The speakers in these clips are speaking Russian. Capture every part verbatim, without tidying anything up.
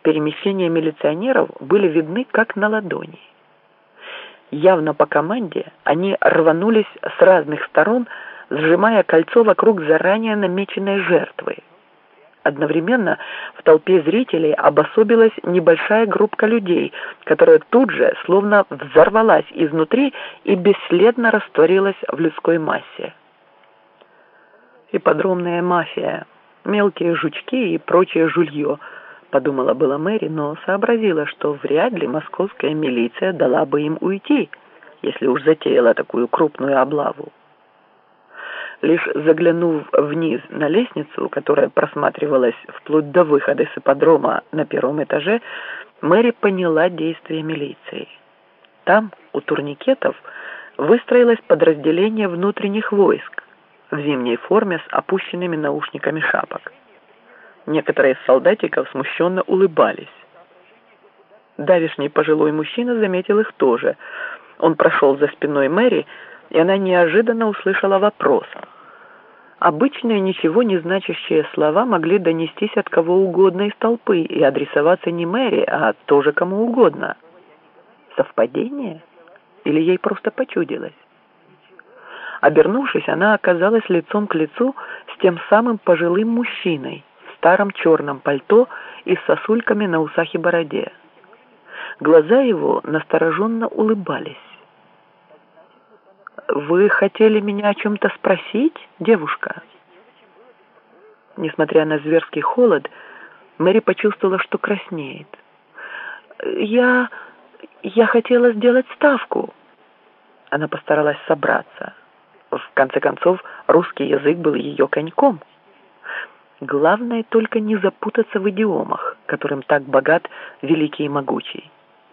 перемещения милиционеров были видны как на ладони. Явно по команде они рванулись с разных сторон, сжимая кольцо вокруг заранее намеченной жертвы. Одновременно в толпе зрителей обособилась небольшая группка людей, которая тут же словно взорвалась изнутри и бесследно растворилась в людской массе. «Ипподромная мафия, мелкие жучки и прочее жулье», — подумала была Мэри, но сообразила, что вряд ли московская милиция дала бы им уйти, если уж затеяла такую крупную облаву. Лишь заглянув вниз на лестницу, которая просматривалась вплоть до выхода с ипподрома на первом этаже, Мэри поняла действия милиции. Там, у турникетов, выстроилось подразделение внутренних войск в зимней форме с опущенными наушниками шапок. Некоторые из солдатиков смущенно улыбались. Давишний пожилой мужчина заметил их тоже. Он прошел за спиной Мэри, и она неожиданно услышала вопрос. Обычные ничего не значащие слова могли донестись от кого угодно из толпы и адресоваться не Мэри, а тоже кому угодно. Совпадение? Или ей просто почудилось? Обернувшись, она оказалась лицом к лицу с тем самым пожилым мужчиной в старом черном пальто и с сосульками на усах и бороде. Глаза его настороженно улыбались. «Вы хотели меня о чем-то спросить, девушка?» Несмотря на зверский холод, Мэри почувствовала, что краснеет. «Я... я хотела сделать ставку». Она постаралась собраться. В конце концов, русский язык был ее коньком. Главное только не запутаться в идиомах, которым так богат великий и могучий.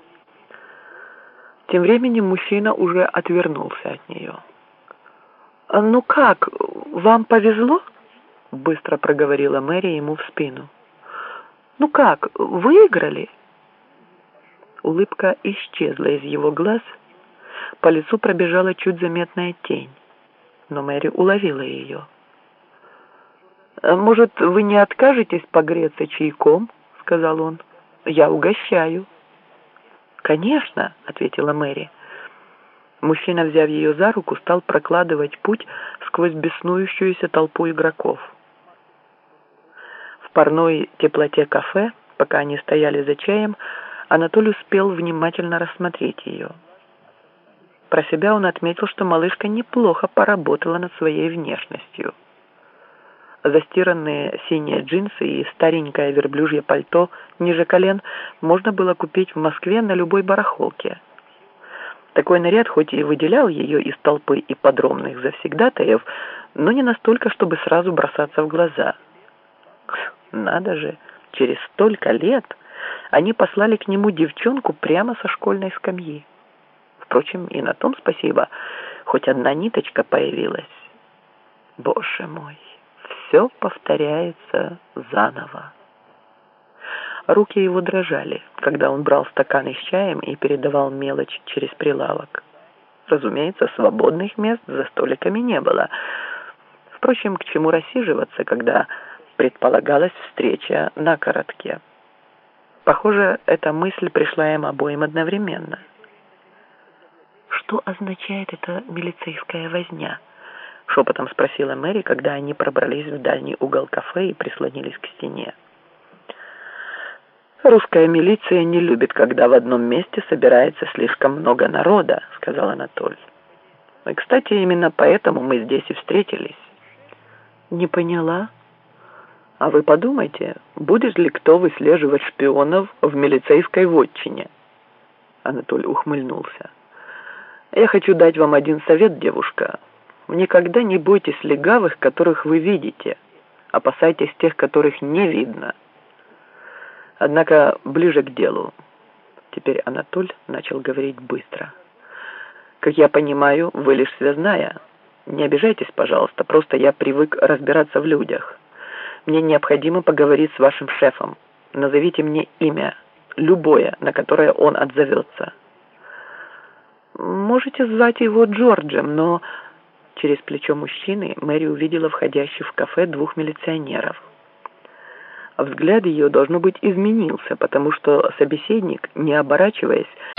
Тем временем мужчина уже отвернулся от нее. «Ну как, вам повезло?» — быстро проговорила Мэри ему в спину. «Ну как, выиграли?» Улыбка исчезла из его глаз, по лицу пробежала чуть заметная тень, но Мэри уловила ее. «Может, вы не откажетесь погреться чайком?» — сказал он. «Я угощаю». «Конечно», — ответила Мэри. Мужчина, взяв ее за руку, стал прокладывать путь сквозь беснующуюся толпу игроков. В парной теплоте кафе, пока они стояли за чаем, Анатолий успел внимательно рассмотреть ее. Про себя он отметил, что малышка неплохо поработала над своей внешностью. Застиранные синие джинсы и старенькое верблюжье пальто ниже колен можно было купить в Москве на любой барахолке. Такой наряд хоть и выделял ее из толпы ипподромных завсегдатаев, но не настолько, чтобы сразу бросаться в глаза. Надо же, через столько лет они послали к нему девчонку прямо со школьной скамьи. Впрочем, и на том спасибо, хоть одна ниточка появилась. Боже мой! Все повторяется заново. Руки его дрожали, когда он брал стаканы с чаем и передавал мелочь через прилавок. Разумеется, свободных мест за столиками не было. Впрочем, к чему рассиживаться, когда предполагалась встреча на коротке? Похоже, эта мысль пришла им обоим одновременно. «Что означает эта милицейская возня?» — шепотом спросила Мэри, когда они пробрались в дальний угол кафе и прислонились к стене. «Русская милиция не любит, когда в одном месте собирается слишком много народа», — сказал Анатолий. «И, кстати, именно поэтому мы здесь и встретились». «Не поняла. А вы подумайте, будет ли кто выслеживать шпионов в милицейской вотчине?» Анатолий ухмыльнулся. «Я хочу дать вам один совет, девушка. Никогда не бойтесь легавых, которых вы видите. Опасайтесь тех, которых не видно. Однако ближе к делу». Теперь Анатоль начал говорить быстро. «Как я понимаю, вы лишь связная. Не обижайтесь, пожалуйста, просто я привык разбираться в людях. Мне необходимо поговорить с вашим шефом. Назовите мне имя, любое, на которое он отзовется». «Можете звать его Джорджем, но...» Через плечо мужчины Мэри увидела входящих в кафе двух милиционеров. Взгляд ее, должно быть, изменился, потому что собеседник, не оборачиваясь,